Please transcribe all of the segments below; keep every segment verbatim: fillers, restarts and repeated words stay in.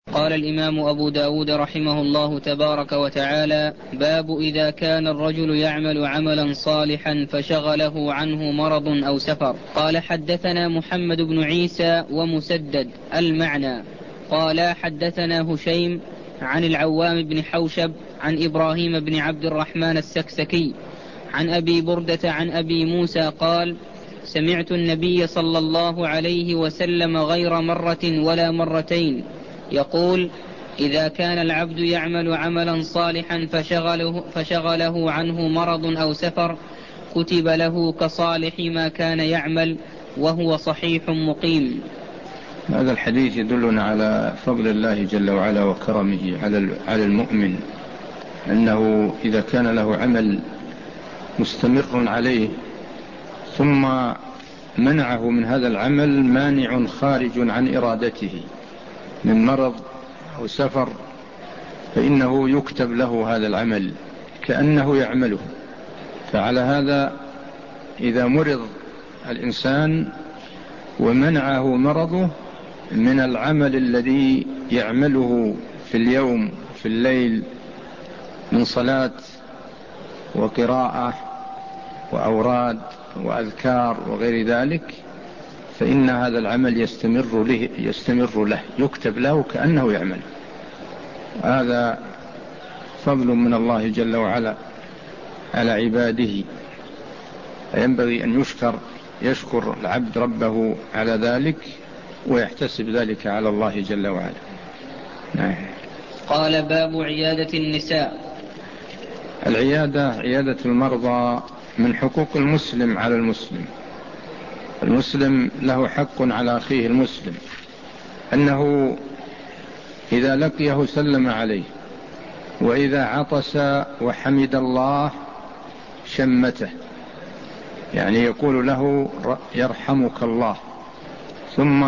قال الإمام أبو داود رحمه الله تبارك وتعالى: باب إذا كان الرجل يعمل عملا صالحا فشغله عنه مرض أو سفر. قال: حدثنا محمد بن عيسى ومسدد المعنى. قال: حدثنا هشيم عن العوام بن حوشب عن إبراهيم بن عبد الرحمن السكسكي عن أبي بردة عن أبي موسى قال: سمعت النبي صلى الله عليه وسلم غير مرة ولا مرتين يقول: إذا كان العبد يعمل عملا صالحا فشغله, فشغله عنه مرض أو سفر كتب له كصالح ما كان يعمل وهو صحيح مقيم. هذا الحديث يدلنا على فضل الله جل وعلا وكرمه على المؤمن، أنه إذا كان له عمل مستمر عليه ثم منعه من هذا العمل مانع خارج عن إرادته من مرض أو سفر، فإنه يكتب له هذا العمل كأنه يعمله. فعلى هذا إذا مرض الإنسان ومنعه مرضه من العمل الذي يعمله في اليوم في الليل من صلاة وقراءة وأوراد وأذكار وغير ذلك، فإن هذا العمل يستمر له, يستمر له يكتب له كأنه يعمل. هذا فضل من الله جل وعلا على عباده، ينبغي أن يشكر يشكر العبد ربه على ذلك ويحتسب ذلك على الله جل وعلا. نعم. قال: باب عيادة النساء. العيادة عيادة المرضى من حقوق المسلم على المسلم. المسلم له حق على أخيه المسلم أنه إذا لقيه سلم عليه، وإذا عطس وحمد الله شمته، يعني يقول له يرحمك الله. ثم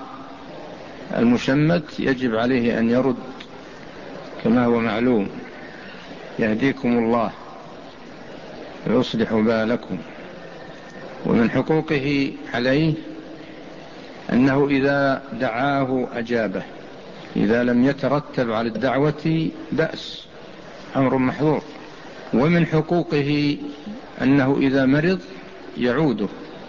المشمت يجب عليه أن يرد كما هو معلوم: يهديكم الله ويصلح بالكم. ومن حقوقه عليه أنه إذا دعاه أجابه، إذا لم يترتب على الدعوة بأس، أمر محظور. ومن حقوقه أنه إذا مرض يعوده،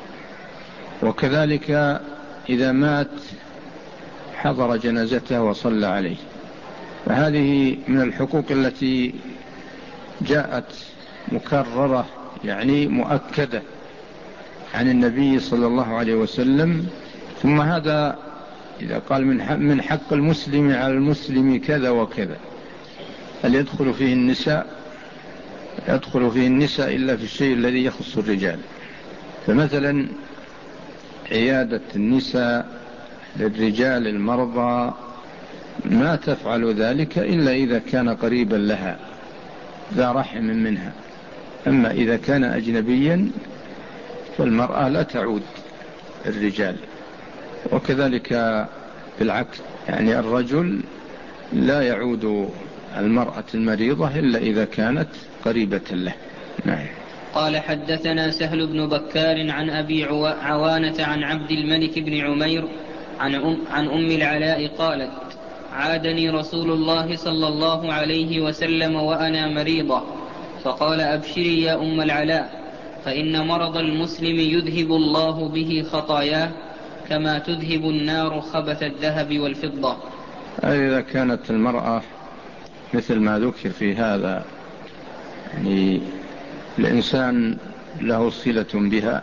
وكذلك إذا مات حضر جنازته وصلى عليه. فهذه من الحقوق التي جاءت مكررة، يعني مؤكدة عن النبي صلى الله عليه وسلم. ثم هذا إذا قال من حق المسلم على المسلم كذا وكذا، هل يدخل فيه النساء؟ يدخل فيه النساء إلا في الشيء الذي يخص الرجال. فمثلا عيادة النساء للرجال المرضى ما تفعل ذلك إلا إذا كان قريبا لها ذا رحم منها. أما إذا كان أجنبيا فالمرأة لا تعود الرجال. وكذلك بالعكس، يعني الرجل لا يعود المرأة المريضة إلا إذا كانت قريبة له. نعم. قال: حدثنا سهل بن بكار عن أبي عوانة عن عبد الملك بن عمير عن أم, عن أم العلاء قالت: عادني رسول الله صلى الله عليه وسلم وأنا مريضة، فقال: أبشري يا أم العلاء، فإن مرض المسلم يذهب الله به خطاياه كما تذهب النار خبث الذهب والفضة. إذا كانت المرأة مثل ما ذكر في هذا، يعني الإنسان له صلة بها،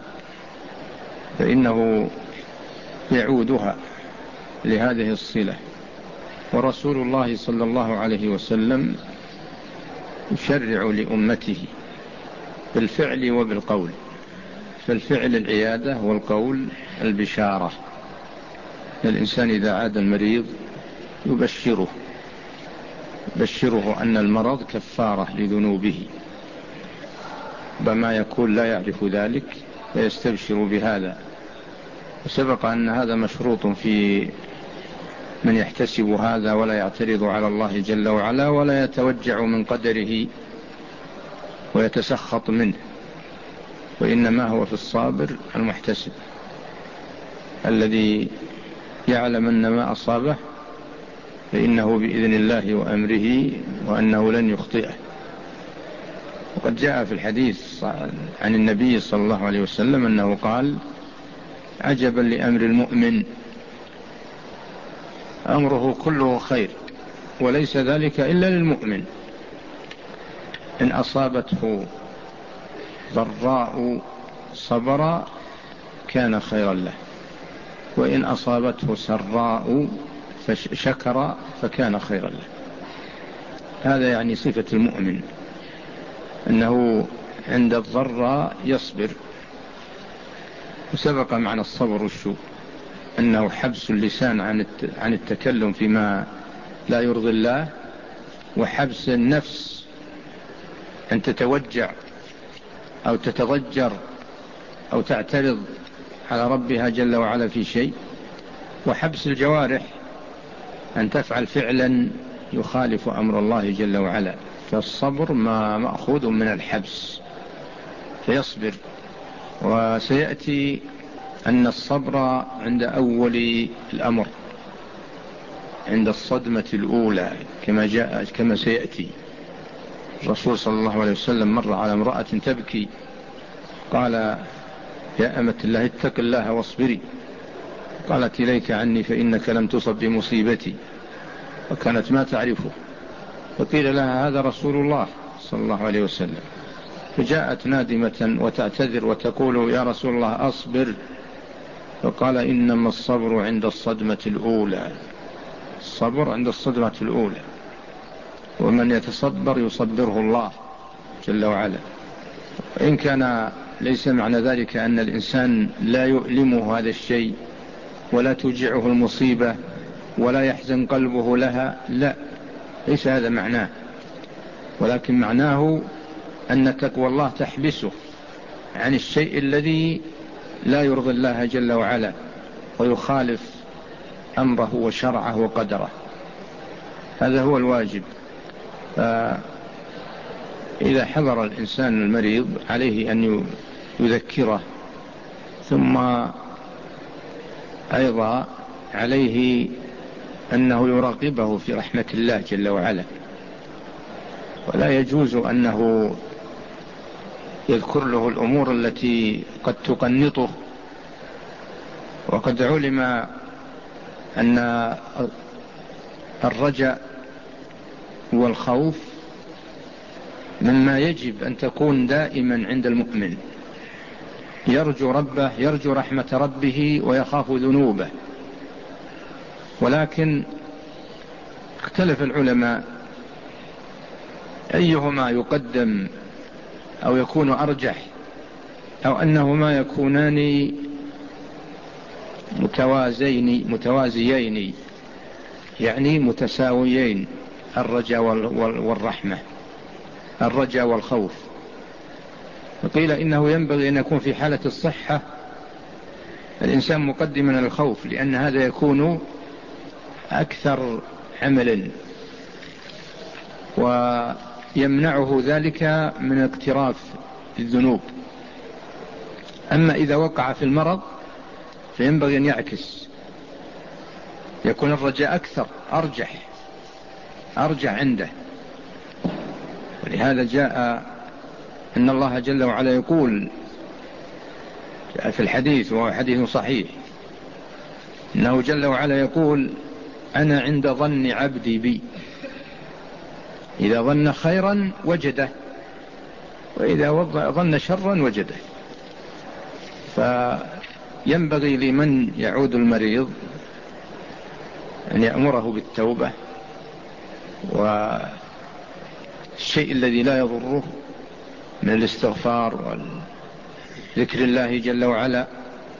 فإنه يعودها لهذه الصلة. ورسول الله صلى الله عليه وسلم يشرع لأمته بالفعل وبالقول. فالفعل العيادة والقول البشارة. الإنسان إذا عاد المريض يبشره بشره أن المرض كفارة لذنوبه، بما يكون لا يعرف ذلك فيستبشر بهذا. وسبق أن هذا مشروط في من يحتسب هذا ولا يعترض على الله جل وعلا ولا يتوجع من قدره ويتسخط منه، وإنما هو في الصابر المحتسب الذي يعلم أن ما أصابه فإنه بإذن الله وأمره وأنه لن يخطئه. وقد جاء في الحديث عن النبي صلى الله عليه وسلم أنه قال: عجبا لأمر المؤمن، أمره كله خير وليس ذلك إلا للمؤمن، إن أصابته ضراء صبر كان خيرا له، وإن أصابته سراء فشكر فكان خيرا له. هذا يعني صفة المؤمن، أنه عند الضراء يصبر. وسبق معنى الصبر الشو أنه حبس اللسان عن التكلم فيما لا يرضي الله، وحبس النفس أن تتوجع أو تتضجر أو تعترض على ربها جل وعلا في شيء، وحبس الجوارح أن تفعل فعلا يخالف أمر الله جل وعلا. فالصبر ما مأخوذ من الحبس، فيصبر. وسيأتي أن الصبر عند أول الأمر، عند الصدمة الأولى، كما جاء كما سيأتي. الرسول صلى الله عليه وسلم مر على امرأة تبكي، قال: يا أمة الله اتق الله واصبري. قالت: إليك عني فإنك لم تصب بمصيبتي، وكانت ما تعرفه. فقيل لها: هذا رسول الله صلى الله عليه وسلم. فجاءت نادمة وتعتذر وتقول: يا رسول الله أصبر. فقال: إنما الصبر عند الصدمة الأولى، الصبر عند الصدمة الأولى، ومن يتصبر يصبره الله جل وعلا. إن كان ليس معنى ذلك أن الإنسان لا يؤلمه هذا الشيء ولا توجعه المصيبة ولا يحزن قلبه لها، لا، ليس هذا معناه، ولكن معناه أن تقوى الله تحبسه عن الشيء الذي لا يرضي الله جل وعلا ويخالف أمره وشرعه وقدره. هذا هو الواجب. فإذا حضر الإنسان المريض عليه أن يذكره، ثم أيضا عليه أنه يراقبه في رحمة الله جل وعلا، ولا يجوز أنه يذكر له الأمور التي قد تقنطه. وقد علم أن الرجاء والخوف مما يجب أن تكون دائما عند المؤمن، يرجو ربه، يرجو رحمة ربه ويخاف ذنوبه. ولكن اختلف العلماء أيهما يقدم أو يكون أرجح، أو أنهما يكونان متوازيين متوازيين يعني متساويين، الرجاء والرحمة، الرجاء والخوف. وقيل إنه ينبغي أن يكون في حالة الصحة الإنسان مقدما الخوف، لأن هذا يكون أكثر عملا ويمنعه ذلك من اقتراف الذنوب. أما إذا وقع في المرض فينبغي أن يعكس، يكون الرجاء أكثر، أرجح أرجح عنده. ولهذا جاء أن الله جل وعلا يقول في الحديث، وهو حديث صحيح، إنه جل وعلا يقول: أنا عند ظن عبدي بي، إذا ظن خيرا وجده، وإذا ظن شرا وجده. فينبغي لمن يعود المريض أن يأمره بالتوبة، والشيء الذي لا يضره من الاستغفار وذكر الله جل وعلا،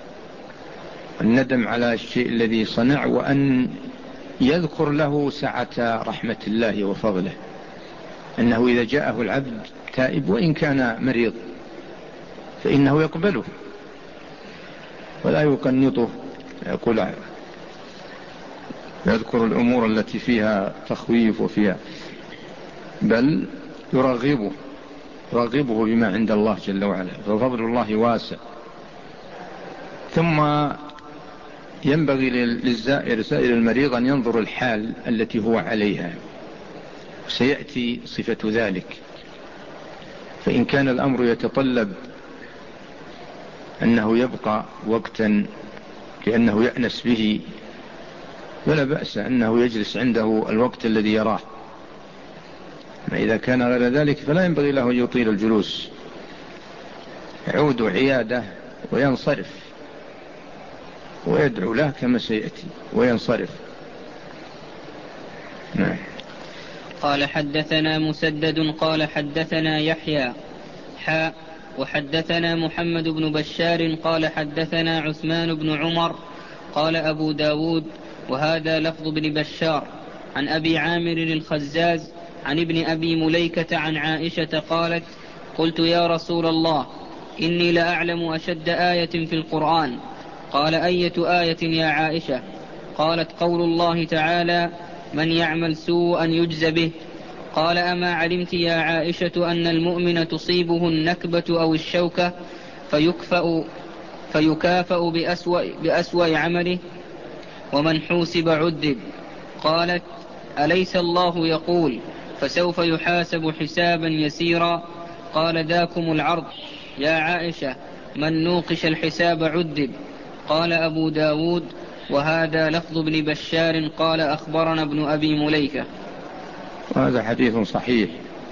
الندم على الشيء الذي صنع، وأن يذكر له سعة رحمة الله وفضله، أنه إذا جاءه العبد تائب وإن كان مريض فإنه يقبله ولا يقنطه، يقول يذكر الأمور التي فيها تخويف وفيها، بل يرغبه يرغبه بما عند الله جل وعلا، ففضل الله واسع. ثم ينبغي للزائر سائر المريض أن ينظر الحال التي هو عليها، سيأتي صفة ذلك. فإن كان الأمر يتطلب أنه يبقى وقتا لأنه يأنس به ولا بأس أنه يجلس عنده الوقت الذي يراه. ما إذا كان غير ذلك فلا ينبغي له يطيل الجلوس، يعود عيادة وينصرف ويدعو له كما سيأتي وينصرف. نعم. قال حدثنا مسدد قال حدثنا يحيى حاء وحدثنا محمد بن بشار قال حدثنا عثمان بن عمر قال أبو داود وهذا لفظ بن بشار عن أبي عامر الخزاز عن ابن أبي مليكة عن عائشة قالت قلت يا رسول الله إني لأعلم أشد آية في القرآن. قال أية آية يا عائشة؟ قالت قول الله تعالى من يعمل سوءا يجز به. قال أما علمت يا عائشة أن المؤمن تصيبه النكبة أو الشوكة فيكفأ فيكافأ بأسوأ, بأسوأ عمله ومن حوسب عذب. قالت أليس الله يقول فسوف يحاسب حسابا يسيرا؟ قال ذاكم العرض يا عائشة من نوقش الحساب عذب. قال أبو داود وهذا لفظ ابن بشار قال أخبرنا ابن أبي مليكة. وهذا حديث صحيح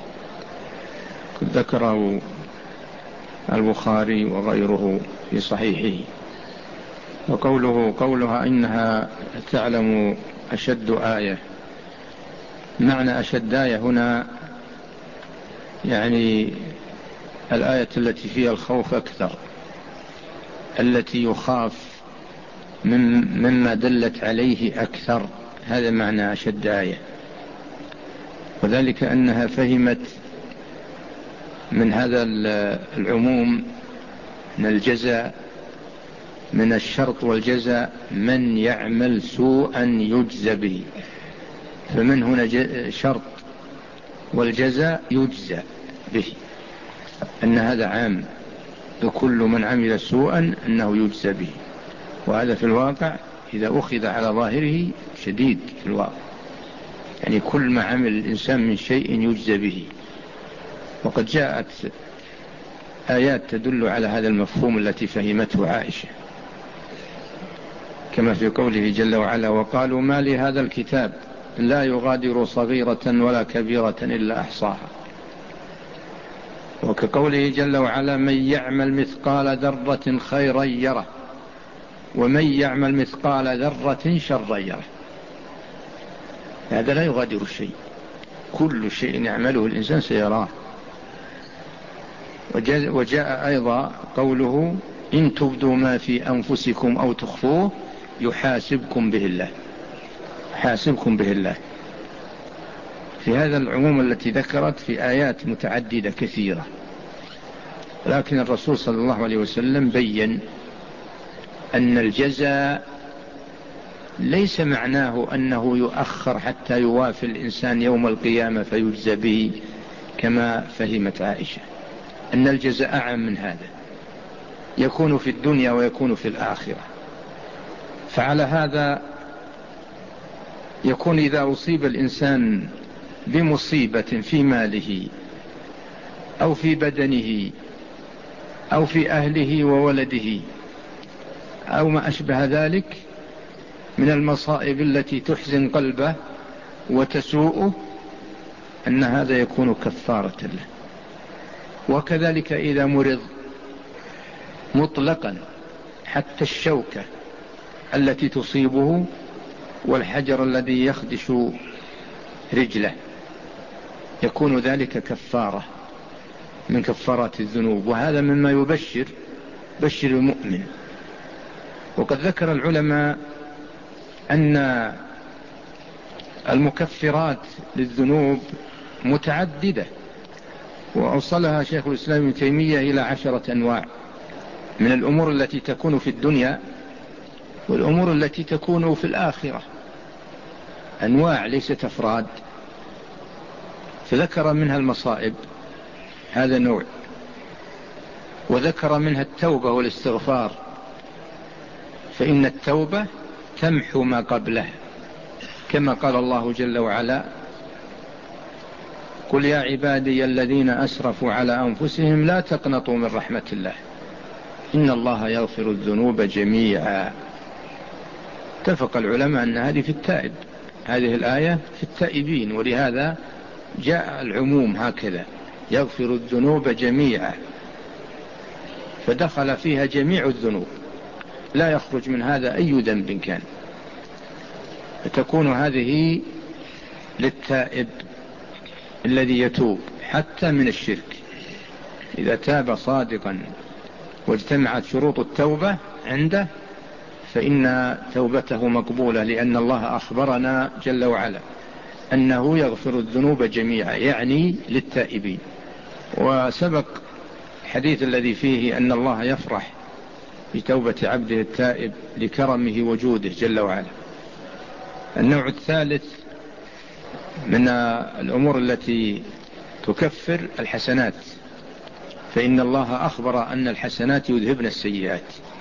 ذكره البخاري وغيره في صحيحه. وقوله قولها إنها تعلم أشد آية، معنى أشد آية هنا يعني الآية التي فيها الخوف أكثر، التي يخاف مما دلت عليه أكثر، هذا معنى أشد آية. وذلك أنها فهمت من هذا العموم من الجزاء من الشرط والجزاء من يعمل سوءا يجزى به، فمن هنا شرط والجزاء يجزى به، أن هذا عام لكل من عمل سوءا أنه يجزى به. وهذا في الواقع إذا أخذ على ظاهره شديد في الواقع، يعني كل ما عمل الإنسان من شيء يجزى به. وقد جاءت آيات تدل على هذا المفهوم التي فهمته عائشة، كما في قوله جل وعلا وقالوا ما لهذا الكتاب لا يغادر صغيرة ولا كبيرة إلا أحصاها. وكقوله جل وعلا من يعمل مثقال ذرة خيرا يره ومن يعمل مثقال ذرة شرا يره. هذا لا يغادر الشيء، كل شيء يعمله الإنسان سيراه. وجاء أيضا قوله إن تبدوا ما في أنفسكم أو تخفوه يحاسبكم به الله، حاسبكم به الله. في هذا العموم التي ذكرت في آيات متعددة كثيرة، لكن الرسول صلى الله عليه وسلم بيّن أن الجزاء ليس معناه أنه يؤخر حتى يوافي الإنسان يوم القيامة فيجزى به كما فهمت عائشة، أن الجزاء أعم من هذا، يكون في الدنيا ويكون في الآخرة. فعلى هذا يكون إذا أصيب الإنسان بمصيبة في ماله أو في بدنه أو في أهله وولده أو ما أشبه ذلك من المصائب التي تحزن قلبه وتسوءه، أن هذا يكون كفارة له. وكذلك إذا مرض مطلقا حتى الشوكة التي تصيبه والحجر الذي يخدش رجله يكون ذلك كفارة من كفارات الذنوب. وهذا مما يبشر بشر المؤمن. وقد ذكر العلماء أن المكفرات للذنوب متعددة، وأوصلها شيخ الإسلام ابن تيمية إلى عشرة أنواع من الأمور التي تكون في الدنيا والأمور التي تكون في الآخرة، أنواع ليست أفراد. فذكر منها المصائب، هذا نوع، وذكر منها التوبة والاستغفار، فإن التوبة تمحو ما قبلها، كما قال الله جل وعلا: قل يا عبادي الذين أسرفوا على أنفسهم لا تقنطوا من رحمة الله إن الله يغفر الذنوب جميعا. اتفق العلماء أن هذه في التائب، هذه الآية في التائبين، ولهذا جاء العموم هكذا: يغفر الذنوب جميعا، فدخل فيها جميع الذنوب، لا يخرج من هذا أي ذنب كان. فتكون هذه للتائب الذي يتوب حتى من الشرك، إذا تاب صادقا واجتمعت شروط التوبة عنده فإن توبته مقبولة، لأن الله أخبرنا جل وعلا أنه يغفر الذنوب جميعا، يعني للتائبين. وسبق الحديث الذي فيه أن الله يفرح بتوبة عبده التائب لكرمه وجوده جل وعلا. النوع الثالث من الأمور التي تكفر الحسنات، فإن الله أخبر أن الحسنات يذهبن السيئات،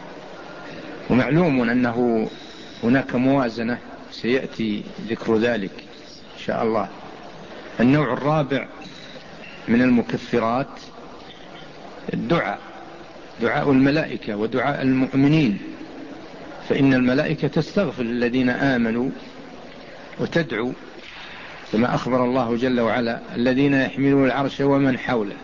ومعلوم أنه هناك موازنة سيأتي ذكر ذلك إن شاء الله. النوع الرابع من المكفرات الدعاء، دعاء الملائكة ودعاء المؤمنين، فإن الملائكة تستغفر للذين آمنوا وتدعو، كما أخبر الله جل وعلا: الذين يحملون العرش ومن حوله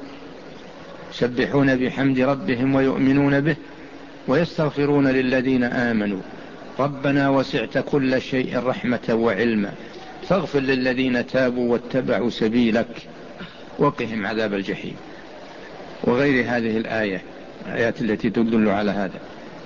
يسبحون بحمد ربهم ويؤمنون به ويستغفرون للذين آمنوا ربنا وسعت كل شيء رحمة وعلما فاغفر للذين تابوا واتبعوا سبيلك وقهم عذاب الجحيم، وغير هذه الآية الآيات التي تدل على هذا.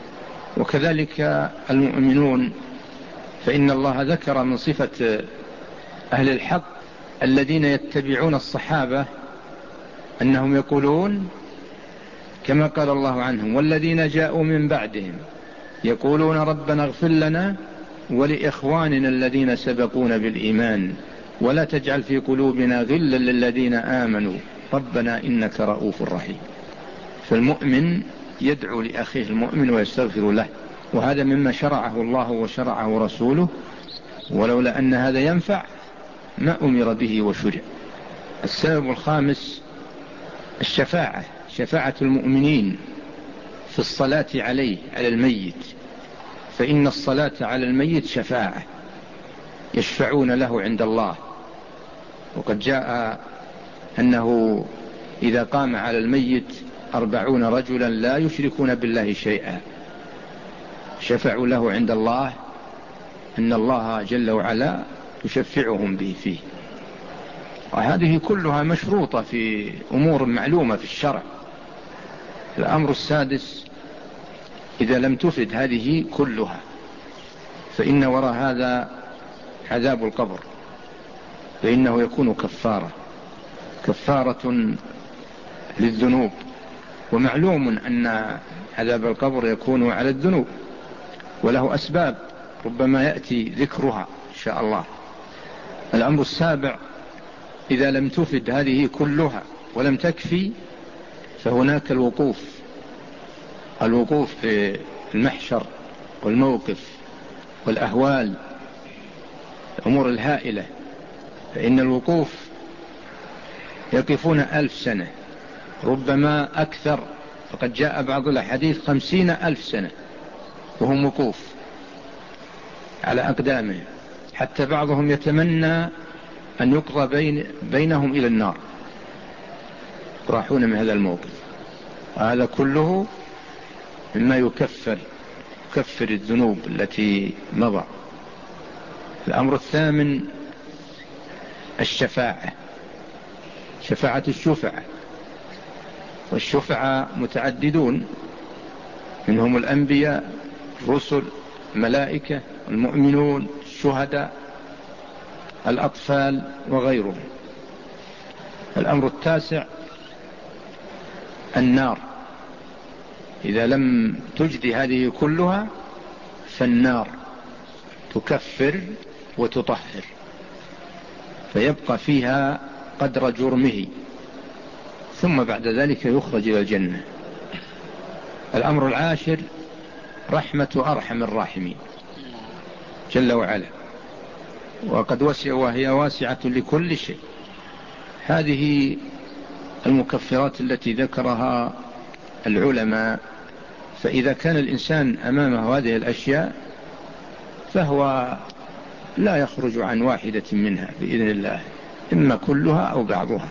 وكذلك المؤمنون، فإن الله ذكر من صفة أهل الحق الذين يتبعون الصحابة أنهم يقولون كما قال الله عنهم: والذين جاءوا من بعدهم يقولون ربنا اغفر لنا ولإخواننا الذين سبقونا بالإيمان ولا تجعل في قلوبنا غلا للذين آمنوا ربنا إنك رؤوف رحيم. فالمؤمن يدعو لأخيه المؤمن ويستغفر له، وهذا مما شرعه الله وشرعه رسوله، ولولا أن هذا ينفع ما أمر به وشرع. السبب الخامس الشفاعة، شفاعة المؤمنين في الصلاة عليه على الميت، فإن الصلاة على الميت شفاعة، يشفعون له عند الله. وقد جاء أنه إذا قام على الميت أربعون رجلا لا يشركون بالله شيئا شفعوا له عند الله، أن الله جل وعلا يشفعهم به فيه. وهذه كلها مشروطة في أمور معلومة في الشرع. الأمر السادس: إذا لم تفد هذه كلها فإن وراء هذا عذاب القبر، فإنه يكون كفارة كفارة للذنوب، ومعلوم أن عذاب القبر يكون على الذنوب وله أسباب ربما يأتي ذكرها إن شاء الله. الأمر السابع: إذا لم تفد هذه كلها ولم تكفي فهناك الوقوف الوقوف في المحشر والموقف والأهوال، الأمور الهائلة. فإن الوقوف يقفون ألف سنة ربما أكثر، فقد جاء بعض الحديث خمسين ألف سنة وهم وقوف على أقدامهم، حتى بعضهم يتمنى أن يقضى بين بينهم إلى النار، يراحون من هذا الموقف. هذا كله مما يكفر يكفر الذنوب التي مضى. الأمر الثامن الشفاعة، شفاعة الشفعاء، والشفعاء متعددون، منهم الأنبياء، الرسل، الملائكة، المؤمنون، الشهداء، الأطفال وغيرهم. الأمر التاسع النار، إذا لم تجد هذه كلها فالنار تكفر وتطهر، فيبقى فيها قدر جرمه، ثم بعد ذلك يخرج إلى الجنة. الأمر العاشر رحمة أرحم الراحمين جل وعلا، وقد وسع وهي واسعة لكل شيء. هذه المكفرات التي ذكرها العلماء، فإذا كان الإنسان أمامه هذه الأشياء فهو لا يخرج عن واحدة منها بإذن الله، إما كلها أو بعضها.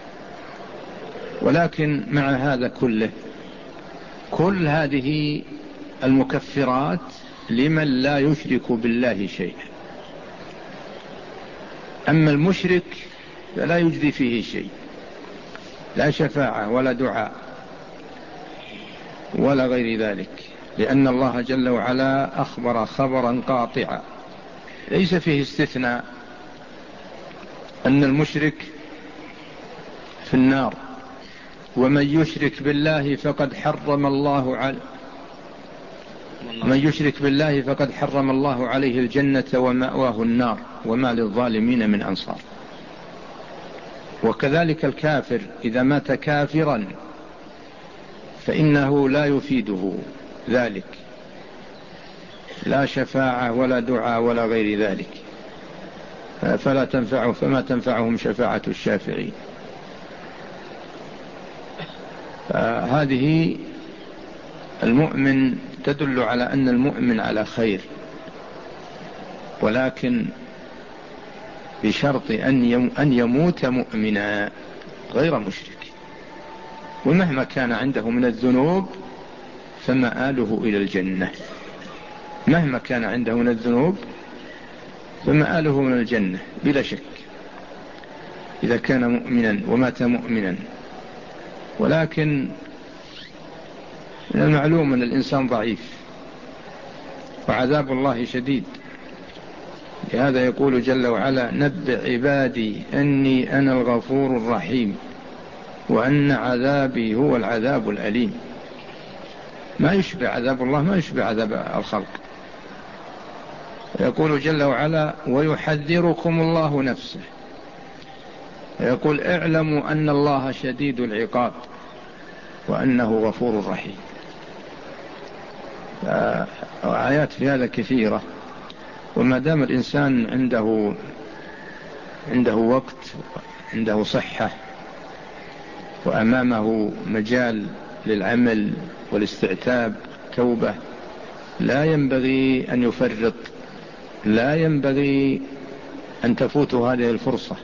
ولكن مع هذا كله، كل هذه المكفرات لمن لا يشرك بالله شيئا. أما المشرك فلا يجدي فيه شيء، لا شفاعة ولا دعاء ولا غير ذلك، لأن الله جل وعلا أخبر خبرا قاطعا ليس فيه استثناء أن المشرك في النار، ومن يشرك بالله فقد حرم الله عليه من يشرك بالله فقد حرم الله عليه الجنة ومأواه النار وما للظالمين من أنصار. وكذلك الكافر إذا مات كافرا فإنه لا يفيده ذلك، لا شفاعة ولا دعاء ولا غير ذلك، فلا تنفعه فما تنفعهم شفاعة الشافعين. هذه المؤمن تدل على أن المؤمن على خير، ولكن بشرط أن يموت مؤمنا غير مشرك، ومهما كان عنده من الذنوب فمآله إلى الجنة. مهما كان عنده من الذنوب فمآله من الجنة بلا شك، إذا كان مؤمنا ومات مؤمنا. ولكن من المعلوم أن الإنسان ضعيف وعذاب الله شديد، لهذا يقول جل وعلا: نبئ عبادي أني أنا الغفور الرحيم وأن عذابي هو العذاب الأليم. ما يشبه عذاب الله، ما يشبه عذاب الخلق. يقول جل وعلا: ويحذركم الله نفسه. يقول: اعلموا أن الله شديد العقاب وأنه غفور رحيم. آيات في هذا كثيرة. وما دام الإنسان عنده عنده وقت، عنده صحة، وأمامه مجال للعمل والاستعتاب توبة، لا ينبغي أن يفرط، لا ينبغي أن تفوته هذه الفرصة.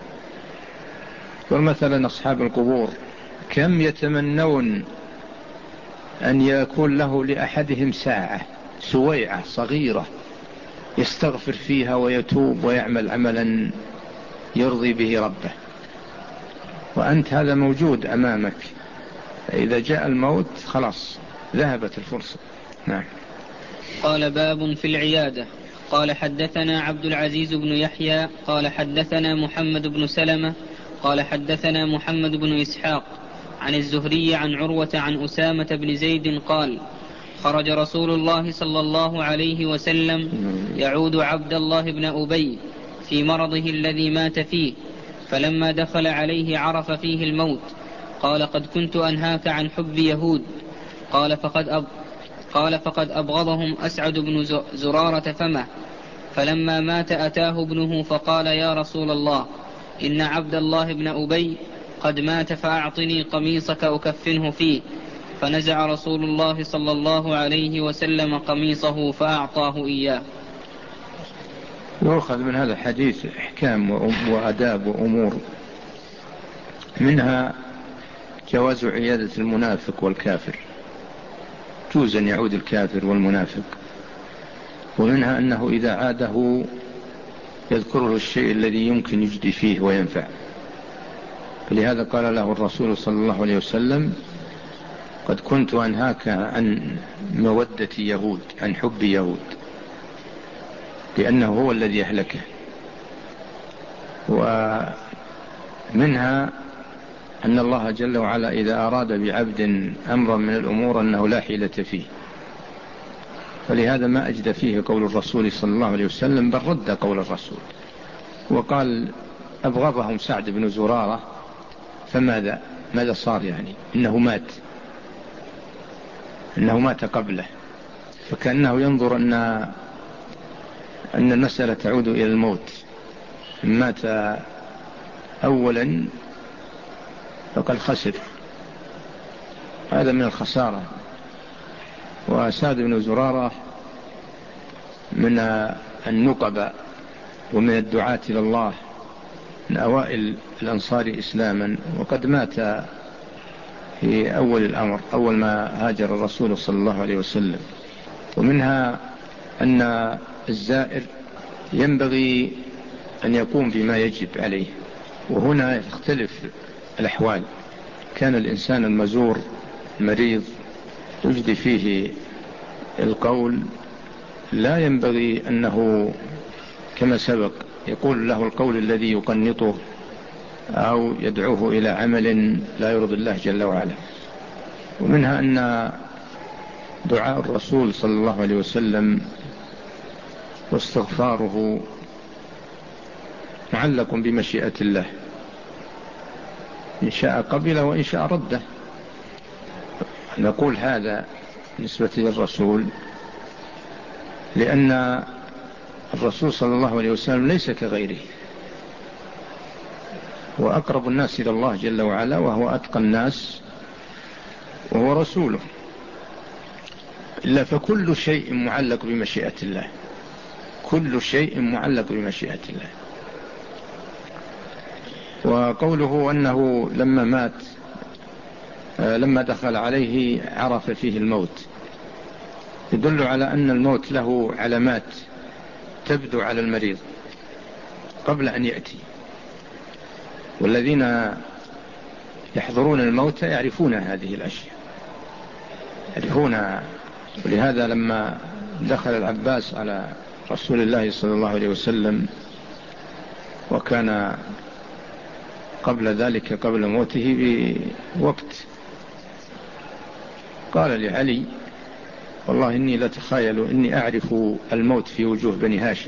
ومثلا أصحاب القبور كم يتمنون أن يكون له لأحدهم ساعة، سويعة صغيرة يستغفر فيها ويتوب ويعمل عملا يرضي به ربه، وأنت هذا موجود أمامك. إذا جاء الموت خلاص ذهبت الفرصة. نعم. قال: باب في العيادة. قال: حدثنا عبد العزيز بن يحيى قال حدثنا محمد بن سلمة قال حدثنا محمد بن إسحاق عن الزهري عن عروة عن أسامة بن زيد قال: خرج رسول الله صلى الله عليه وسلم يعود عبد الله بن أبي في مرضه الذي مات فيه، فلما دخل عليه عرف فيه الموت. قال: قد كنت أنهاك عن حب يهود. قال: فقد أب قال فقد أبغضهم أسعد بن زرارة فمه. فلما مات أتاه ابنه فقال: يا رسول الله، إن عبد الله بن أبي قد مات، فأعطني قميصك أكفنه فيه. فنزع رسول الله صلى الله عليه وسلم قميصه فأعطاه إياه. يؤخذ من هذا الحديث إحكام وأداب وأمور، منها جواز عيادة المنافق والكافر، جوز أن يعود الكافر والمنافق. ومنها أنه إذا عاده يذكره الشيء الذي يمكن يجدي فيه وينفع. فلهذا قال له الرسول صلى الله عليه وسلم: قد كنت أنهاك عن مودة يهود، عن حب يهود، لأنه هو الذي أهلكه. ومنها أن الله جل وعلا إذا أراد بعبد أمرا من الأمور أنه لا حيلة فيه، فلهذا ما أجد فيه قول الرسول صلى الله عليه وسلم، بل رد قول الرسول وقال: أبغضهم سعد بن زرارة، فماذا ماذا صار؟ يعني إنه مات إنه مات قبله. فكأنه ينظر أن أن المسألة تعود إلى الموت. إن مات أولا فقد خسر، هذا من الخسارة. وسعد بن زرارة من النقبة ومن الدعاة إلى الله، من أوائل الأنصار إسلاما، وقد مات في أول الأمر أول ما هاجر الرسول صلى الله عليه وسلم. ومنها أن الزائر ينبغي أن يقوم بما يجب عليه، وهنا تختلف الأحوال. كان الإنسان المزور المريض يجدي فيه القول، لا ينبغي أنه كما سبق يقول له القول الذي يقنطه أو يدعوه إلى عمل لا يرضي الله جل وعلا. ومنها أن دعاء الرسول صلى الله عليه وسلم واستغفاره معلق بمشيئة الله، إن شاء قبل وإن شاء رده. نقول هذا بالنسبة للرسول، لأن الرسول صلى الله عليه وسلم ليس كغيره، وأقرب الناس إلى الله جل وعلا، وهو أتقى الناس، وهو رسوله. إلا فكل شيء معلق بمشيئة الله، كل شيء معلق بمشيئة الله. وقوله أنه لما مات لما دخل عليه عرف فيه الموت، يدل على أن الموت له علامات تبدو على المريض قبل أن يأتي، والذين يحضرون الموت يعرفون هذه الأشياء، يعرفونها. ولهذا لما دخل العباس على رسول الله صلى الله عليه وسلم، وكان قبل ذلك قبل موته بوقت، قال لعلي: والله إني لتخيل إني أعرف الموت في وجوه بني هاشم.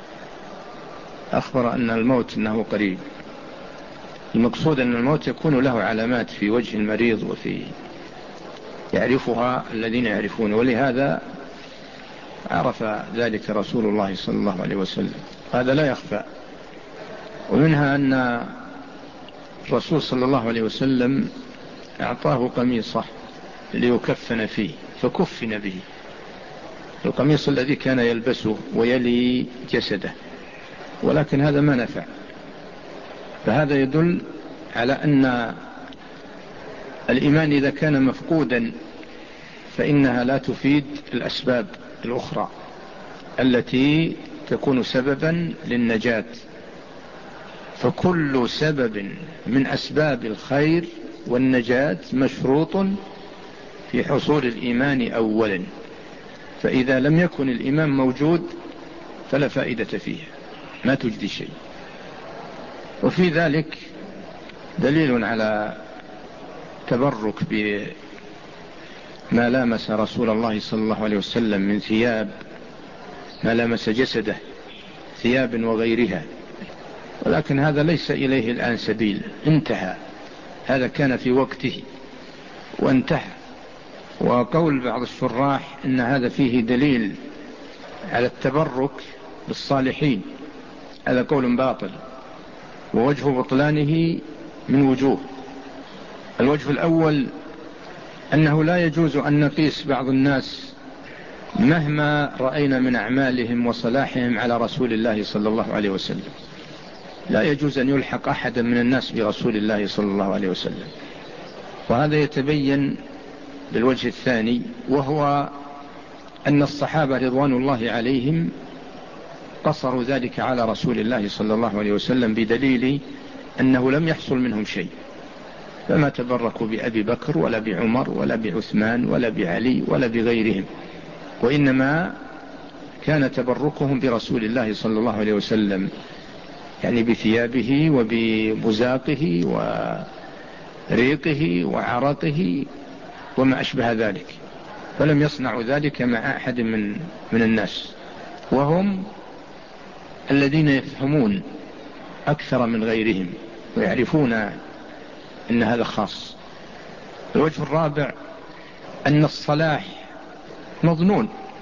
أخبر أن الموت أنه قريب. المقصود أن الموت يكون له علامات في وجه المريض، وفي يعرفها الذين يعرفون، ولهذا عرف ذلك رسول الله صلى الله عليه وسلم، هذا لا يخفى. ومنها أن الرسول صلى الله عليه وسلم أعطاه قميصه ليكفن فيه، فكفن به، القميص الذي كان يلبسه ويلي جسده، ولكن هذا ما نفع. فهذا يدل على أن الإيمان إذا كان مفقودا فإنها لا تفيد الأسباب الأخرى التي تكون سببا للنجاة. فكل سبب من أسباب الخير والنجاة مشروط في حصول الإيمان أولا، فإذا لم يكن الإيمان موجود فلا فائدة فيه، ما تجدي شيء. وفي ذلك دليل على تبرك بما لامس رسول الله صلى الله عليه وسلم من ثياب، ما لامس جسده، ثياب وغيرها، ولكن هذا ليس إليه الآن سبيل، انتهى، هذا كان في وقته وانتهى. وقول بعض الشراح إن هذا فيه دليل على التبرك بالصالحين، هذا قول باطل، ووجه بطلانه من وجوه. الوجه الأول أنه لا يجوز أن نقيس بعض الناس مهما رأينا من أعمالهم وصلاحهم على رسول الله صلى الله عليه وسلم، لا يجوز أن يلحق أحدا من الناس برسول الله صلى الله عليه وسلم. وهذا يتبين بالوجه الثاني، وهو أن الصحابة رضوان الله عليهم قصروا ذلك على رسول الله صلى الله عليه وسلم بدليل أنه لم يحصل منهم شيء، فما تبركوا بأبي بكر ولا بعمر ولا بعثمان ولا بعلي ولا بغيرهم، وإنما كان تبركهم برسول الله صلى الله عليه وسلم، يعني بثيابه وببزاقه وريقه وعرقه وما أشبه ذلك، فلم يصنعوا ذلك مع أحد من من الناس، وهم الذين يفهمون أكثر من غيرهم ويعرفون أن هذا خاص. الوجه الرابع أن الصلاح مظنون،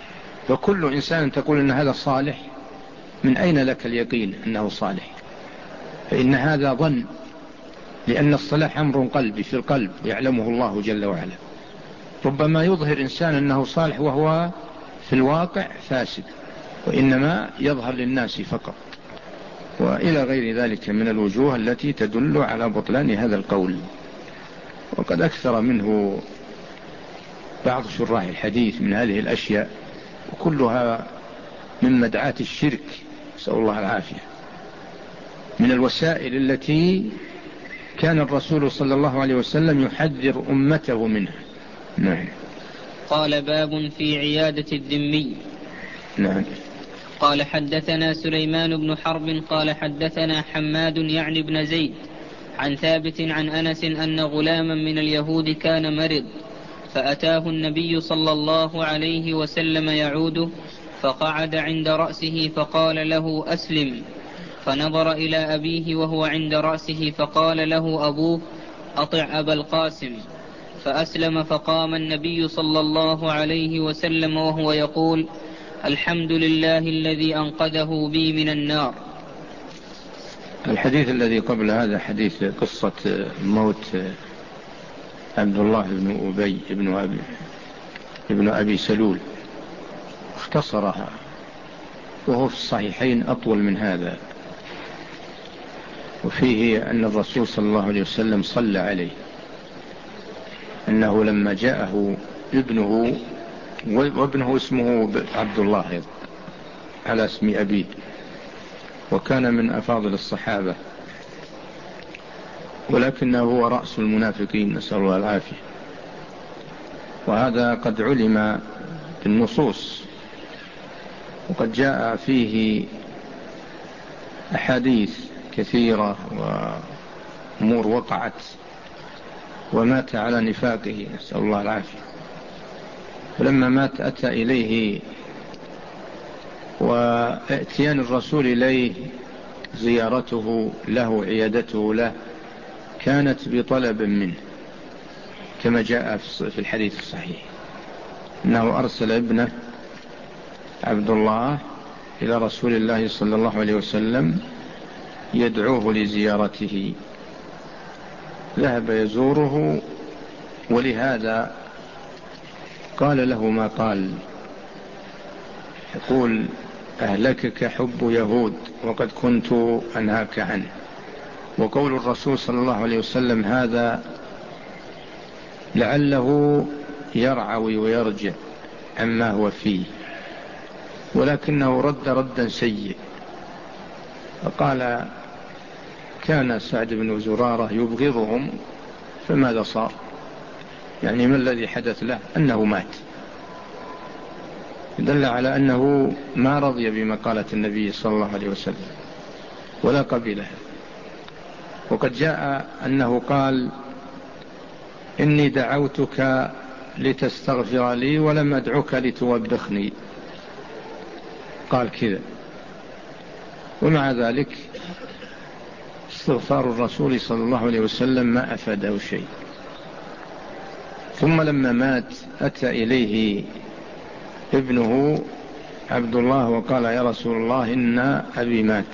فكل إنسان تقول إن هذا صالح، من أين لك اليقين أنه صالح؟ فإن هذا ظن، لأن الصلاح أمر قلبي في القلب يعلمه الله جل وعلا. ربما يظهر إنسان أنه صالح وهو في الواقع فاسد، وإنما يظهر للناس فقط، وإلى غير ذلك من الوجوه التي تدل على بطلان هذا القول. وقد أكثر منه بعض شراح الحديث من هذه الأشياء، وكلها من مدعاة الشرك، نسأل الله العافية، من الوسائل التي كان الرسول صلى الله عليه وسلم يحذر أمته منها. نعم. قال باب في عيادة الذمي. نعم. قال حدثنا سليمان بن حرب قال حدثنا حماد يعني بن زيد عن ثابت عن أنس أن غلاما من اليهود كان مرض، فأتاه النبي صلى الله عليه وسلم يعوده، فقعد عند رأسه فقال له أسلم، فنظر إلى أبيه وهو عند رأسه فقال له أبوه أطع أبا القاسم، فأسلم. فقام النبي صلى الله عليه وسلم وهو يقول الحمد لله الذي أنقذه بي من النار. الحديث الذي قبل هذا حديث قصة موت عبد الله بن أبي بن أبي, ابن أبي سلول، اختصرها، وهو في الصحيحين أطول من هذا، وفيه أن الرسول صلى الله عليه وسلم صلى عليه، أنه لما جاءه ابنه، وابنه اسمه عبد الله على اسم أبيه، وكان من أفاضل الصحابة، ولكنه هو رأس المنافقين، نسأل الله العافية. وهذا قد علم بالنصوص، وقد جاء فيه أحاديث كثيرة وأمور وقعت، ومات على نفاقه، نسأل الله العافية. فلما مات أتى إليه، واتيان الرسول إليه زيارته له عيادته له كانت بطلب منه، كما جاء في الحديث الصحيح أنه أرسل ابنه عبد الله إلى رسول الله صلى الله عليه وسلم يدعوه لزيارته، ذهب يزوره، ولهذا قال له ما قال، يقول أهلكك حب يهود وقد كنت أنهاك عنه. وقول الرسول صلى الله عليه وسلم هذا لعله يرعوي ويرجع عما هو فيه، ولكنه رد ردا سيء، فقال كان سعد بن زرارة يبغضهم، فماذا صار؟ يعني ما الذي حدث له؟ أنه مات، دل على أنه ما رضي بمقالة النبي صلى الله عليه وسلم ولا قبلها. وقد جاء أنه قال إني دعوتك لتستغفر لي ولم أدعوك لتوبخني، قال كذا. ومع ذلك استغفار الرسول صلى الله عليه وسلم ما أفاده شيء. ثم لما مات أتى إليه ابنه عبد الله وقال يا رسول الله إن أبي مات،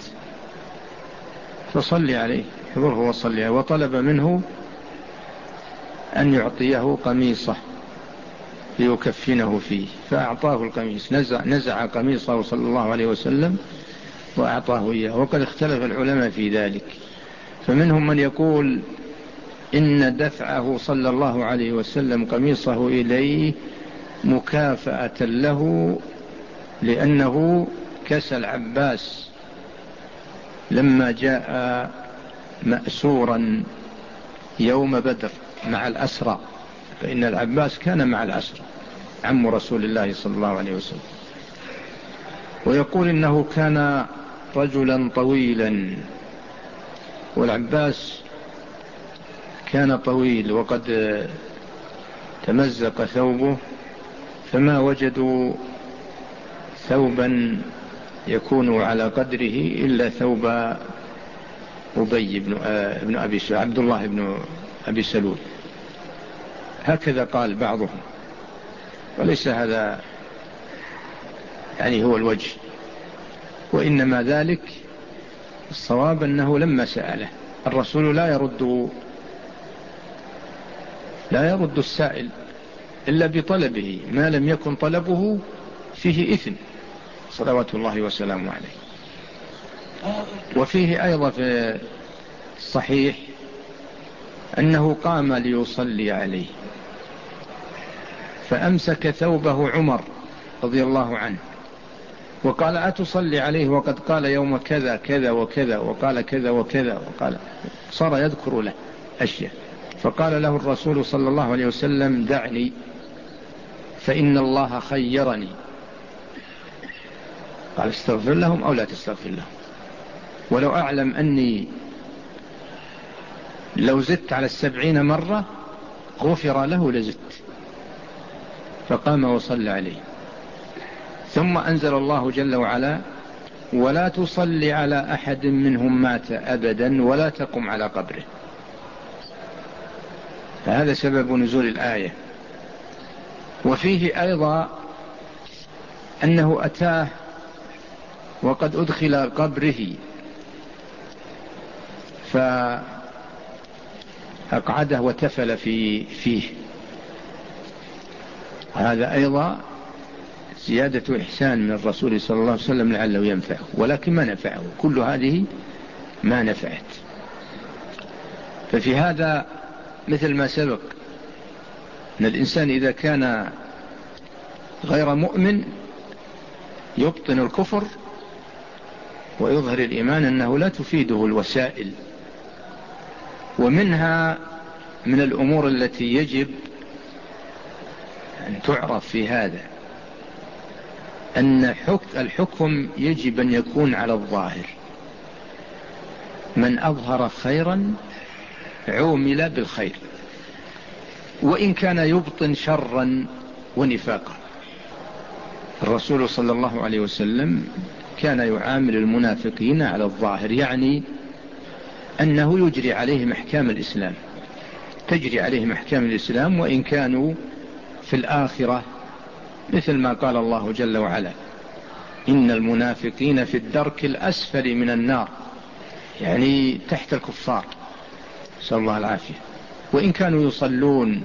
فصلي عليه، حضره وصلي عليه، وطلب منه أن يعطيه قميصه ليكفنه فيه، فأعطاه القميص، نزع, نزع قميصه صلى الله عليه وسلم وأعطاه إياه. وقد اختلف العلماء في ذلك، فمنهم من يقول إن دفعه صلى الله عليه وسلم قميصه إليه مكافأة له، لأنه كسى العباس لما جاء مأسورا يوم بدر مع الأسرى، فإن العباس كان مع الأسرى عم رسول الله صلى الله عليه وسلم. ويقول إنه كان رجلا طويلا، والعباس كان طويل، وقد تمزق ثوبه، فما وجدوا ثوبا يكون على قدره إلا ثوب أبي بن, ابن أبي سلول، عبد الله بن أبي سلول، هكذا قال بعضهم، وليس هذا يعني هو الوجه، وإنما ذلك الصواب أنه لما سأله الرسول لا يرد لا يرد السائل إلا بطلبه، ما لم يكن طلبه فيه إثم صلوات الله وسلامه عليه. وفيه أيضا في الصحيح أنه قام ليصلي عليه فأمسك ثوبه عمر رضي الله عنه وقال أتصلي عليه وقد قال يوم كذا كذا وكذا وقال كذا وكذا وقال، صار يذكر له أشياء. فقال له الرسول صلى الله عليه وسلم دعني فإن الله خيرني، قال استغفر لهم أو لا تستغفر لهم، ولو أعلم أني لو زدت على السبعين مرة غفر له لزدت. فقام وصلى عليه. ثم أنزل الله جل وعلا ولا تصلي على أحد منهم مات أبدا ولا تقم على قبره. فهذا سبب نزول الآية. وفيه أيضا أنه أتاه وقد أدخل قبره فأقعده وتفل في فيه. هذا أيضا زيادة إحسان من الرسول صلى الله عليه وسلم لعله ينفعه، ولكن ما نفعه، كل هذه ما نفعت. ففي هذا مثل ما سبق أن الإنسان إذا كان غير مؤمن يبطن الكفر ويظهر الإيمان أنه لا تفيده الوسائل. ومنها من الأمور التي يجب أن تعرف في هذا أن الحكم يجب أن يكون على الظاهر، من أظهر خيرا عومل بالخير وإن كان يبطن شرا ونفاقا. الرسول صلى الله عليه وسلم كان يعامل المنافقين على الظاهر، يعني أنه يجري عليهم أحكام الإسلام، تجري عليهم أحكام الإسلام وإن كانوا في الآخرة مثل ما قال الله جل وعلا إن المنافقين في الدرك الأسفل من النار، يعني تحت الكفار، نسأل الله العافية. وإن كانوا يصلون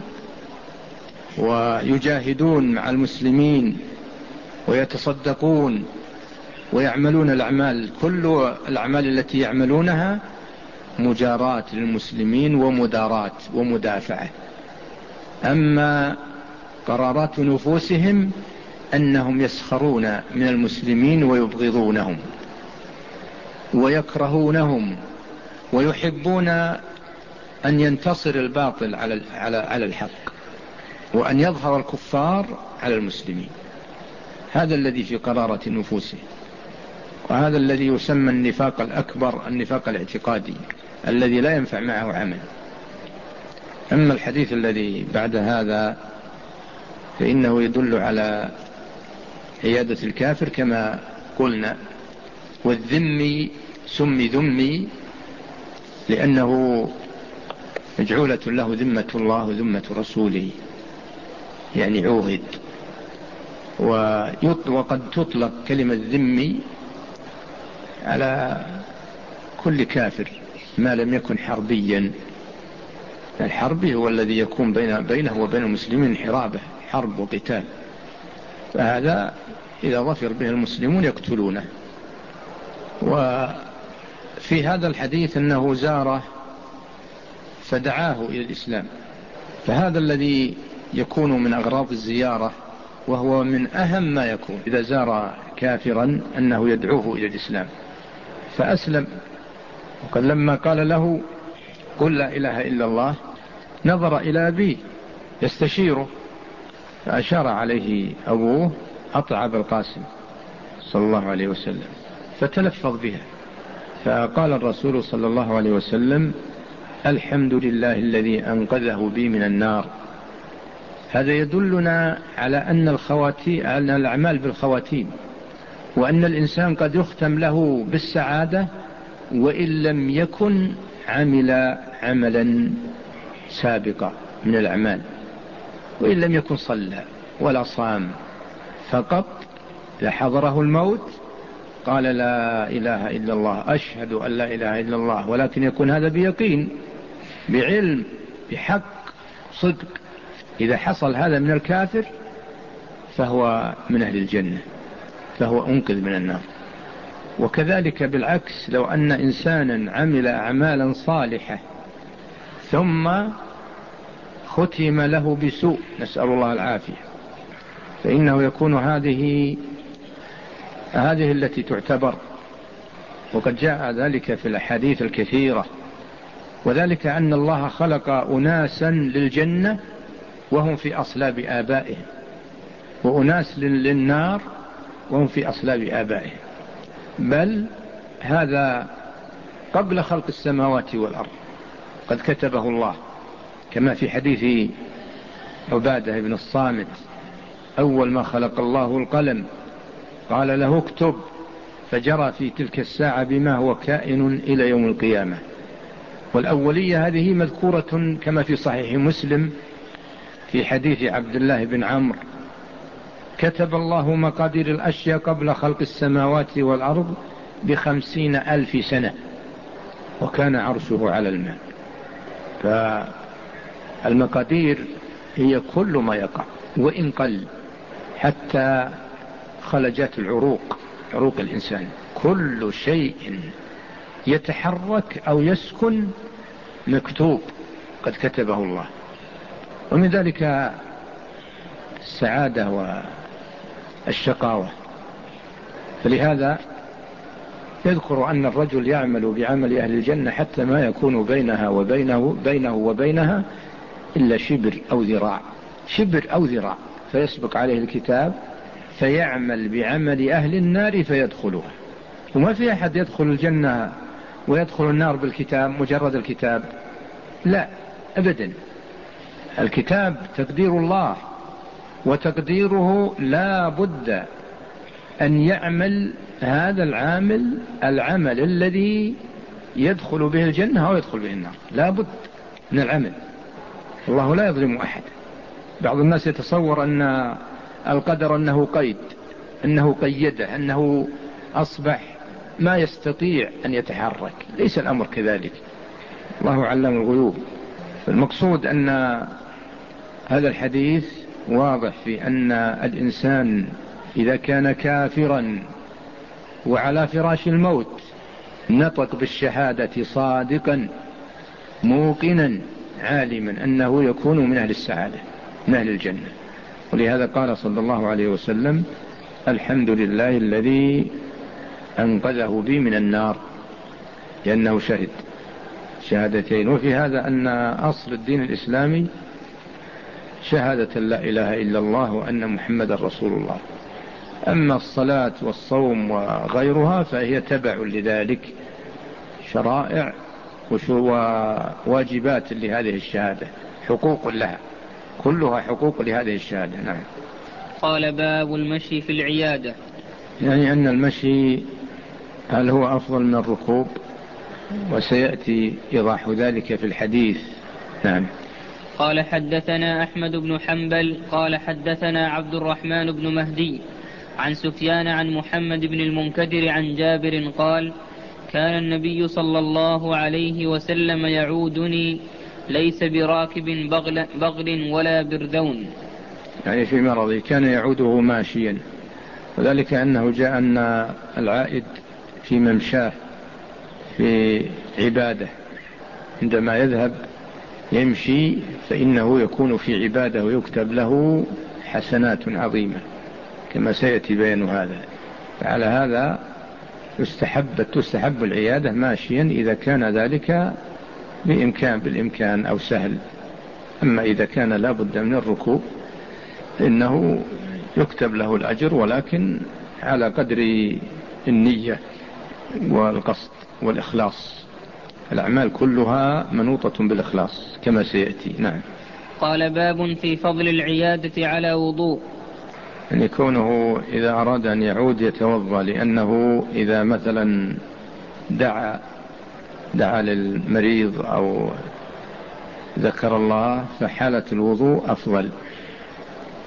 ويجاهدون مع المسلمين ويتصدقون ويعملون الأعمال، كل الأعمال التي يعملونها مجاراة للمسلمين ومداراة ومدافعة. أما قرارات نفوسهم أنهم يسخرون من المسلمين ويبغضونهم ويكرهونهم ويحبون أن ينتصر الباطل على على على الحق وأن يظهر الكفار على المسلمين. هذا الذي في قرارة نفوسهم، وهذا الذي يسمى النفاق الأكبر، النفاق الاعتقادي الذي لا ينفع معه عمل. أما الحديث الذي بعد هذا فإنه يدل على عيادة الكافر كما قلنا. والذمي سمي ذمي لأنه مجعولة له ذمة الله وذمة رسوله، يعني عوهد. وقد تطلق كلمة ذمي على كل كافر ما لم يكن حربيا. الحربي هو الذي يكون بين بينه وبين المسلمين حرابة، حرب وقتال، فهذا إذا ظفر به المسلمون يقتلونه. وفي هذا الحديث أنه زاره فدعاه إلى الإسلام، فهذا الذي يكون من أغراض الزيارة، وهو من أهم ما يكون إذا زار كافرا أنه يدعوه إلى الإسلام. فأسلم، وقد لما قال له قل لا إله إلا الله نظر إلى أبيه يستشيره، فأشار عليه أبوه أطع أبا القاسم صلى الله عليه وسلم فتلفظ بها. فقال الرسول صلى الله عليه وسلم الحمد لله الذي أنقذه بي من النار. هذا يدلنا على أن الخواتيم، أن الأعمال بالخواتيم، وأن الإنسان قد يختم له بالسعادة وإن لم يكن عمل عملا سابقا من الأعمال، وإن لم يكن صلى ولا صام، فقط إذا حضره الموت قال لا إله إلا الله، أشهد أن لا إله إلا الله، ولكن يكون هذا بيقين، بعلم، بحق، صدق. إذا حصل هذا من الكافر فهو من أهل الجنة، فهو أنقذ من النار. وكذلك بالعكس، لو أن إنسانا عمل أعمالا صالحة ثم ختم له بسوء، نسأل الله العافية، فإنه يكون هذه هذه التي تعتبر، وقد جاء ذلك في الأحاديث الكثيرة. وذلك أن الله خلق أناسا للجنة وهم في أصلاب آبائهم، وأناس للنار وهم في أصلاب آبائهم، بل هذا قبل خلق السماوات والأرض قد كتبه الله، كما في حديث عبادة بن الصامت: أول ما خلق الله القلم قال له اكتب، فجرى في تلك الساعة بما هو كائن إلى يوم القيامة. والأولية هذه مذكورة كما في صحيح مسلم في حديث عبد الله بن عمرو: كتب الله مقادير الأشياء قبل خلق السماوات والأرض بخمسين ألف سنة، وكان عرشه على الماء. فالمقادير هي كل ما يقع وإن قل، حتى خلجات العروق، عروق الإنسان، كل شيء يتحرك أو يسكن مكتوب، قد كتبه الله. ومن ذلك السعادة والشقاوة. فلهذا يذكر أن الرجل يعمل بعمل أهل الجنة حتى ما يكون بينها وبينه بينه وبينها إلا شبر أو ذراع، شبر أو ذراع، فيسبق عليه الكتاب فيعمل بعمل أهل النار فيدخلها. وما في أحد يدخل الجنة ويدخل النار بالكتاب، مجرد الكتاب، لا أبدا. الكتاب تقدير الله، وتقديره لا بد أن يعمل هذا العامل العمل الذي يدخل به الجنة أو يدخل به النار، لا بد من العمل. الله لا يظلم أحد. بعض الناس يتصور أن القدر أنه قيد، أنه قيده، أنه أصبح ما يستطيع أن يتحرك. ليس الأمر كذلك، الله علم الغيوب. المقصود أن هذا الحديث واضح في أن الإنسان إذا كان كافرا وعلى فراش الموت نطق بالشهادة صادقا موقنا عالما أنه يكون من أهل السعادة، من أهل الجنة. ولهذا قال صلى الله عليه وسلم: الحمد لله الذي أنقذه بي من النار، لأنه شهد شهادتين. وفي هذا أن أصل الدين الإسلامي شهادة لا إله إلا الله وأن محمد رسول الله. أما الصلاة والصوم وغيرها فهي تبع لذلك، شرائع وواجبات لهذه الشهادة، حقوق لها، كلها حقوق لهذه الشهادة. نعم. قال: باب المشي في العيادة. يعني أن المشي هل هو أفضل من الركوب؟ وسيأتي إيضاح ذلك في الحديث. نعم. قال: حدثنا أحمد بن حنبل قال حدثنا عبد الرحمن بن مهدي عن سفيان عن محمد بن المنكدر عن جابر قال: كان النبي صلى الله عليه وسلم يعودني ليس براكب بغل, بغل ولا برذون، يعني في مرضه كان يعوده ماشيا، وذلك أنه جاء أن العائد في ممشاه في عبادة، عندما يذهب يمشي فإنه يكون في عبادة ويكتب له حسنات عظيمة، كما سيأتي بيان هذا. فعلى هذا يستحب تستحب العيادة ماشيا إذا كان ذلك بإمكان بالإمكان أو سهل. أما إذا كان لا بد من الركوب فإنه يكتب له الأجر، ولكن على قدر النية والقصد والإخلاص. الأعمال كلها منوطة بالإخلاص كما سيأتي. نعم. قال: باب في فضل العيادة على وضوء. أن يكونه إذا أراد أن يعود يتوضأ، لأنه إذا مثلا دعا دعا للمريض أو ذكر الله فحالة الوضوء أفضل،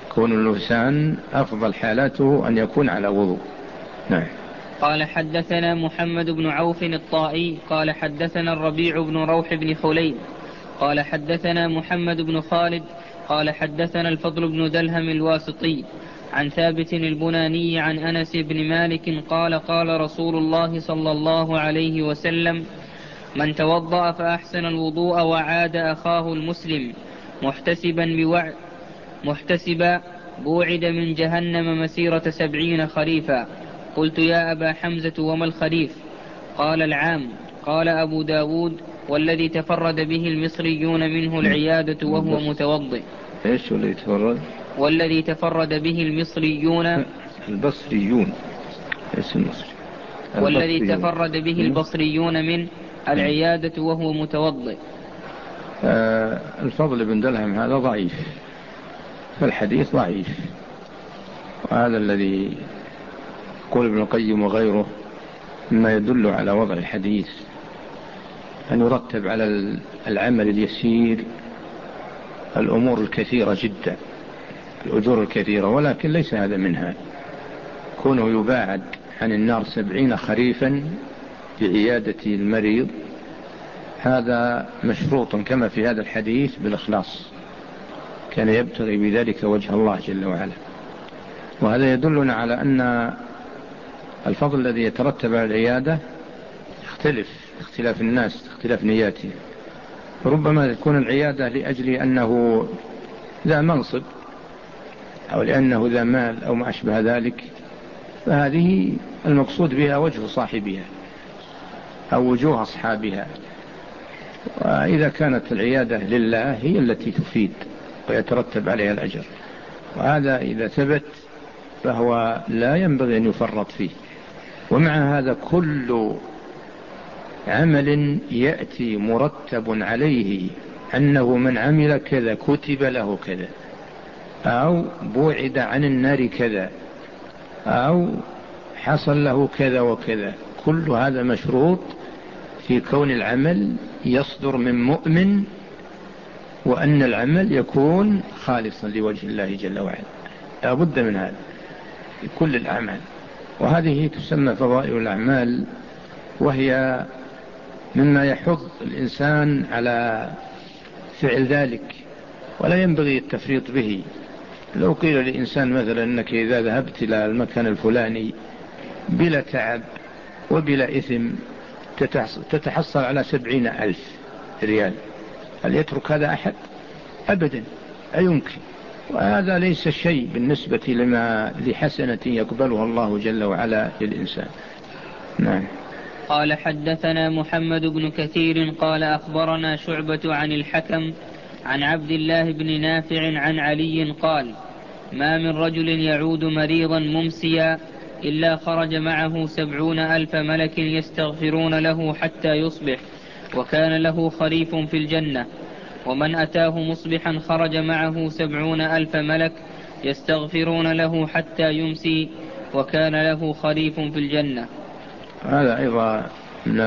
كون اللسان أفضل حالاته أن يكون على وضوء. نعم. قال حدثنا محمد بن عوف الطائي قال حدثنا الربيع بن روح بن خليل قال حدثنا محمد بن خالد قال حدثنا الفضل بن دلهم الواسطي عن ثابت البناني عن أنس بن مالك قال قال رسول الله صلى الله عليه وسلم: من توضأ فأحسن الوضوء وعاد أخاه المسلم محتسبا بوعد محتسبا بوعد من جهنم مسيرة سبعين خريفا. قلت: يا أبا حمزة وما الخريف؟ قال: العام. قال أبو داود: والذي تفرد به المصريون منه العيادة وهو متوضئ. إيش والذي تفرد؟ والذي تفرد به المصريون البصريون. إيش المصري؟ والذي تفرد به البصريون من العيادة وهو متوضئ. آه الفضل بن دلهم هذا ضعيف، فالحديث ضعيف، وهذا الذي يقول ابن القيم وغيره مما يدل على وضع الحديث أن يرتب على العمل اليسير الأمور الكثيرة جدا، الأجور الكثيرة، ولكن ليس هذا منها. كونه يباعد عن النار سبعين خريفا بعيادة المريض هذا مشروط كما في هذا الحديث بالإخلاص، كان يبتغي بذلك وجه الله جل وعلا. وهذا يدلنا على أن الفضل الذي يترتب على العيادة يختلف اختلاف الناس، اختلاف نياته. ربما تكون العيادة لأجل أنه ذا منصب أو لأنه ذا مال أو ما أشبه ذلك، فهذه المقصود بها وجه صاحبها أو وجوه أصحابها. وإذا كانت العيادة لله هي التي تفيد ويترتب عليها الأجر، وهذا إذا ثبت فهو لا ينبغي أن يفرط فيه. ومع هذا كل عمل يأتي مرتب عليه أنه من عمل كذا كتب له كذا، أو بعد عن النار كذا، أو حصل له كذا وكذا، كل هذا مشروط في كون العمل يصدر من مؤمن، وأن العمل يكون خالصا لوجه الله جل وعلا. لا بد من هذا في كل الأعمال، وهذه تسمى فضائل الأعمال، وهي مما يحض الإنسان على فعل ذلك، ولا ينبغي التفريط به. لو قيل لإنسان مثلا أنك إذا ذهبت إلى المكان الفلاني بلا تعب وبلا إثم تتحصل على سبعين ألف ريال، هل يترك هذا أحد؟ أبدا، أيمكن. وهذا ليس شيء بالنسبة لما لحسنة يقبلها الله جل وعلا للإنسان. نعم. قال حدثنا محمد بن كثير قال أخبرنا شعبة عن الحكم عن عبد الله بن نافع عن علي قال: ما من رجل يعود مريضا ممسيا إلا خرج معه سبعون ألف ملك يستغفرون له حتى يصبح، وكان له خريف في الجنة. ومن أتاه مصبحا خرج معه سبعون ألف ملك يستغفرون له حتى يمسي، وكان له خريف في الجنة. هذا أيضا من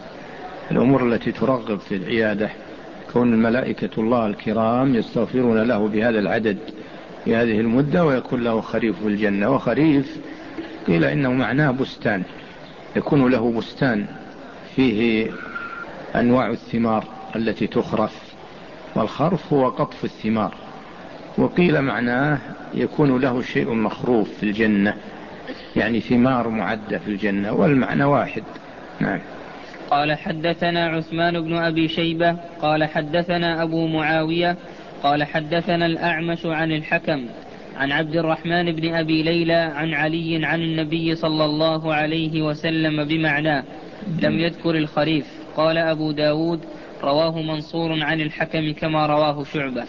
الأمور التي ترغب في العيادة، كون الملائكة الله الكرام يستغفرون له بهذا العدد في هذه المدة، ويكون له خريف في الجنة. وخريف قيل إنه معناه بستان، يكون له بستان فيه أنواع الثمار التي تخرف، والخرف هو قطف الثمار. وقيل معناه يكون له شيء مخروف في الجنة، يعني ثمار معدة في الجنة، والمعنى واحد. نعم. قال حدثنا عثمان بن أبي شيبة قال حدثنا أبو معاوية قال حدثنا الأعمش عن الحكم عن عبد الرحمن بن أبي ليلى عن علي عن النبي صلى الله عليه وسلم بمعناه، لم يذكر الخريف. قال أبو داود: رواه منصور عن الحكم كما رواه شعبة.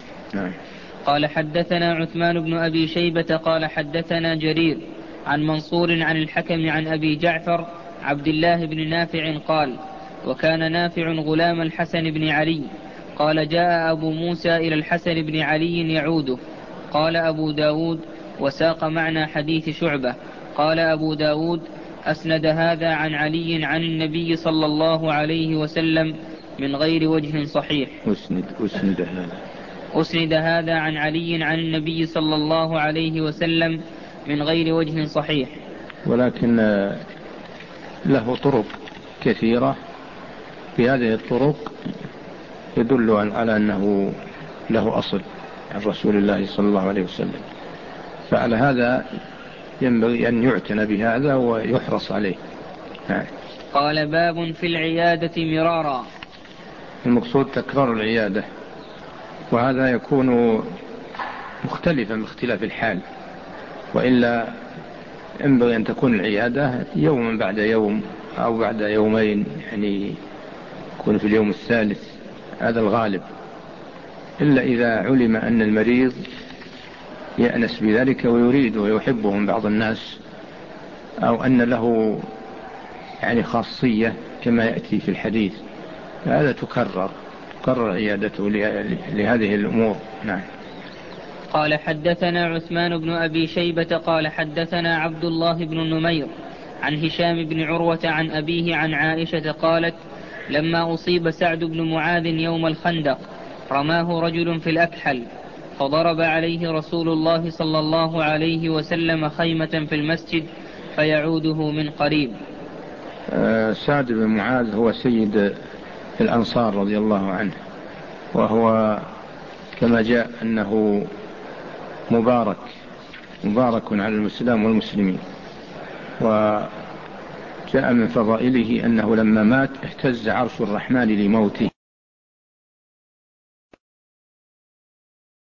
قال حدثنا عثمان بن أبي شيبة قال حدثنا جرير عن منصور عن الحكم عن أبي جعفر عبد الله بن نافع قال: وكان نافع غلام الحسن بن علي. قال: جاء أبو موسى إلى الحسن بن علي يعوده. قال أبو داود: وساق معنى حديث شعبة. قال أبو داود: أسند هذا عن علي عن النبي صلى الله عليه وسلم من غير وجه صحيح. أسند, أسند هذا أسند هذا عن علي عن النبي صلى الله عليه وسلم من غير وجه صحيح، ولكن له طرق كثيرة، في هذه الطرق يدل على أنه له أصل عن رسول الله صلى الله عليه وسلم، فعلى هذا ينبغي أن يعتنى بهذا ويحرص عليه. قال باب في العيادة مرارا. المقصود تكرار العيادة، وهذا يكون مختلفا باختلاف الحال، وإلا ينبغي أن تكون العيادة يوما بعد يوم أو بعد يومين، يعني يكون في اليوم الثالث، هذا الغالب، إلا إذا علم أن المريض يأنس بذلك ويريد ويحبه من بعض الناس، أو أن له يعني خاصية كما يأتي في الحديث، هذا تكرر تكرر عيادته لهذه الأمور. نعم. قال حدثنا عثمان بن أبي شيبة قال حدثنا عبد الله بن نمير عن هشام بن عروة عن أبيه عن عائشة قالت لما أصيب سعد بن معاذ يوم الخندق رماه رجل في الأكحل فضرب عليه رسول الله صلى الله عليه وسلم خيمة في المسجد فيعوده من قريب. آه سعد بن معاذ هو سيد الأنصار رضي الله عنه، وهو كما جاء أنه مبارك مبارك على الإسلام والمسلمين، وجاء من فضائله أنه لما مات اهتز عرش الرحمن لموته،